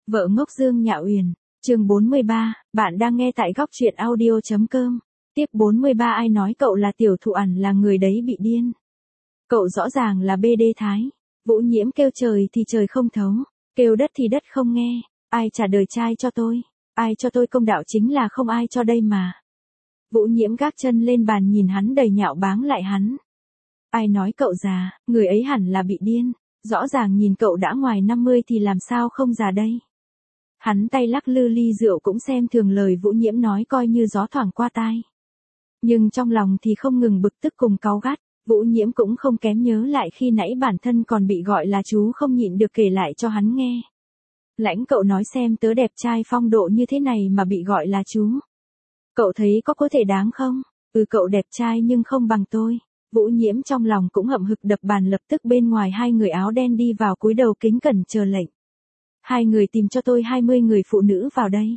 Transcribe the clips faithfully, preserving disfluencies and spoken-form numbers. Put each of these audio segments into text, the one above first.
Vợ ngốc Dương Nhạ Uyển, chương bốn mươi ba, bạn đang nghe tại góc truyện audio.com. Tiếp bốn mươi ba ai nói cậu là tiểu thụ ẩn là người đấy bị điên. Cậu rõ ràng là bê đê Thái. Vũ Nhiễm kêu trời thì trời không thấu, kêu đất thì đất không nghe. Ai trả đời trai cho tôi? Ai cho tôi công đạo chính là không ai cho đây mà. Vũ Nhiễm gác chân lên bàn nhìn hắn đầy nhạo báng lại hắn. Ai nói cậu già, người ấy hẳn là bị điên. Rõ ràng nhìn cậu đã ngoài năm mươi thì làm sao không già đây. Hắn tay lắc lư ly rượu cũng xem thường lời Vũ Nhiễm nói coi như gió thoảng qua tai. Nhưng trong lòng thì không ngừng bực tức cùng cáu gắt. Vũ Nhiễm cũng không kém nhớ lại khi nãy bản thân còn bị gọi là chú không nhịn được kể lại cho hắn nghe. Lãnh cậu nói xem tớ đẹp trai phong độ như thế này mà bị gọi là chú. Cậu thấy có có thể đáng không? Ừ, cậu đẹp trai nhưng không bằng tôi. Vũ Nhiễm trong lòng cũng hậm hực đập bàn, lập tức bên ngoài hai người áo đen đi vào cúi đầu kính cẩn chờ lệnh. Hai người tìm cho tôi hai mươi người phụ nữ vào đây.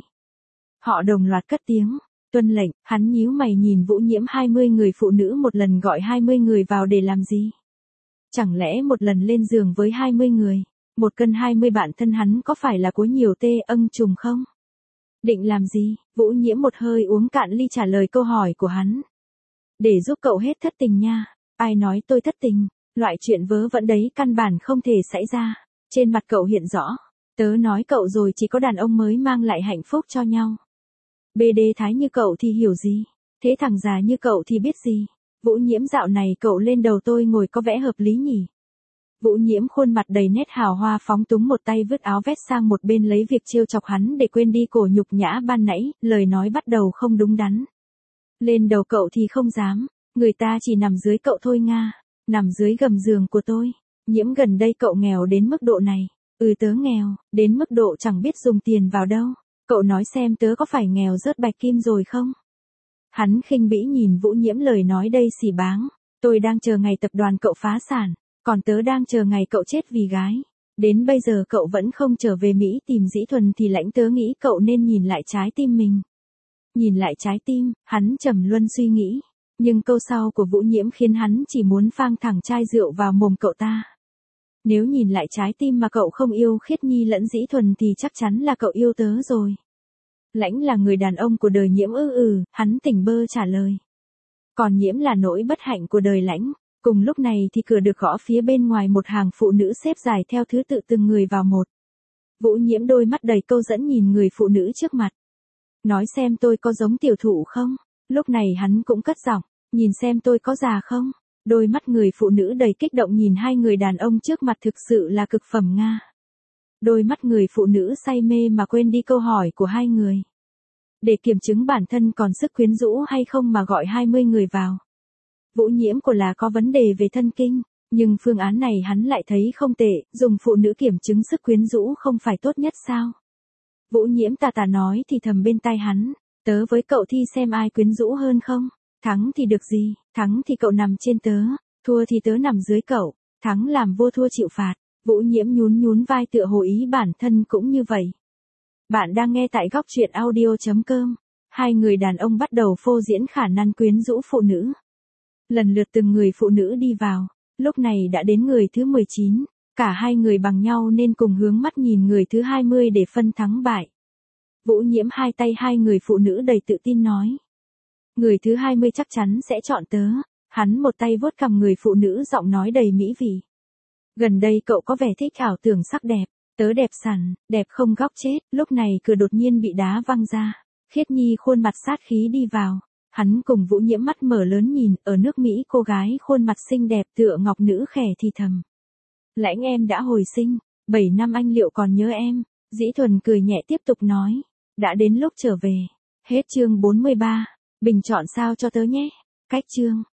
Họ đồng loạt cất tiếng, tuân lệnh. Hắn nhíu mày nhìn Vũ Nhiễm, hai mươi người phụ nữ một lần gọi hai mươi người vào để làm gì? Chẳng lẽ một lần lên giường với hai mươi người, một cân hai mươi bạn thân hắn có phải là có nhiều tê âng trùng không? Định làm gì? Vũ Nhiễm một hơi uống cạn ly trả lời câu hỏi của hắn. Để giúp cậu hết thất tình nha. Ai nói tôi thất tình? Loại chuyện vớ vẩn đấy căn bản không thể xảy ra. Trên mặt cậu hiện rõ. Tớ nói cậu rồi, chỉ có đàn ông mới mang lại hạnh phúc cho nhau. bê đê Thái như cậu thì hiểu gì? Thế thằng già như cậu thì biết gì? Vũ Nhiễm, dạo này cậu lên đầu tôi ngồi có vẻ hợp lý nhỉ? Vũ Nhiễm khuôn mặt đầy nét hào hoa phóng túng, một tay vứt áo vest sang một bên lấy việc trêu chọc hắn để quên đi cổ nhục nhã ban nãy, lời nói bắt đầu không đúng đắn. Lên đầu cậu thì không dám, người ta chỉ nằm dưới cậu thôi nga, nằm dưới gầm giường của tôi. Nhiễm, gần đây cậu nghèo đến mức độ này. Ừ, tớ nghèo, đến mức độ chẳng biết dùng tiền vào đâu. Cậu nói xem tớ có phải nghèo rớt bạch kim rồi không? Hắn khinh bỉ nhìn Vũ Nhiễm, lời nói đây xỉ báng. Tôi đang chờ ngày tập đoàn cậu phá sản, còn tớ đang chờ ngày cậu chết vì gái. Đến bây giờ cậu vẫn không trở về Mỹ tìm Dĩ Thuần thì lãnh tớ nghĩ cậu nên nhìn lại trái tim mình. Nhìn lại trái tim, hắn trầm luân suy nghĩ. Nhưng câu sau của Vũ Nhiễm khiến hắn chỉ muốn phang thẳng chai rượu vào mồm cậu ta. Nếu nhìn lại trái tim mà cậu không yêu Khiết Nhi lẫn Dĩ Thuần thì chắc chắn là cậu yêu tớ rồi. Lãnh là người đàn ông của đời Nhiễm ư? Ừ, hắn tỉnh bơ trả lời. Còn Nhiễm là nỗi bất hạnh của đời Lãnh. Cùng lúc này thì cửa được gõ, phía bên ngoài một hàng phụ nữ xếp dài theo thứ tự từng người vào một. Vũ Nhiễm đôi mắt đầy câu dẫn nhìn người phụ nữ trước mặt. Nói xem tôi có giống tiểu thụ không? Lúc này hắn cũng cất giọng, nhìn xem tôi có già không? Đôi mắt người phụ nữ đầy kích động nhìn hai người đàn ông trước mặt, thực sự là cực phẩm nga. Đôi mắt người phụ nữ say mê mà quên đi câu hỏi của hai người. Để kiểm chứng bản thân còn sức quyến rũ hay không mà gọi hai mươi người vào. Vũ Nhiễm của là có vấn đề về thân kinh, nhưng phương án này hắn lại thấy không tệ, dùng phụ nữ kiểm chứng sức quyến rũ không phải tốt nhất sao? Vũ Nhiễm tà tà nói thì thầm bên tai hắn, tớ với cậu thi xem ai quyến rũ hơn không? Thắng thì được gì, thắng thì cậu nằm trên tớ, thua thì tớ nằm dưới cậu, thắng làm vua thua chịu phạt. Vũ Nhiễm nhún nhún vai tựa hồ ý bản thân cũng như vậy. Bạn đang nghe tại góc truyện audio.com. Hai người đàn ông bắt đầu phô diễn khả năng quyến rũ phụ nữ. Lần lượt từng người phụ nữ đi vào, lúc này đã đến người thứ mười chín, cả hai người bằng nhau nên cùng hướng mắt nhìn người thứ hai mươi để phân thắng bại. Vũ Nhiễm hai tay hai người phụ nữ đầy tự tin nói. Người thứ hai mươi chắc chắn sẽ chọn tớ. Hắn một tay vuốt cằm người phụ nữ, giọng nói đầy mỹ vị. Gần đây cậu có vẻ thích ảo tưởng sắc đẹp, tớ đẹp sẵn, đẹp không góc chết. Lúc này cửa đột nhiên bị đá văng ra. Khiết Nhi khuôn mặt sát khí đi vào. Hắn cùng Vũ Nhiễm mắt mở lớn nhìn, ở nước Mỹ cô gái khuôn mặt xinh đẹp tựa ngọc nữ khẻ thì thầm. Lãnh, em đã hồi sinh, bảy năm anh liệu còn nhớ em? Dĩ Thuần cười nhẹ tiếp tục nói. Đã đến lúc trở về. Hết chương bốn mươi ba. Bình chọn sao cho tớ nhé. Cách chương.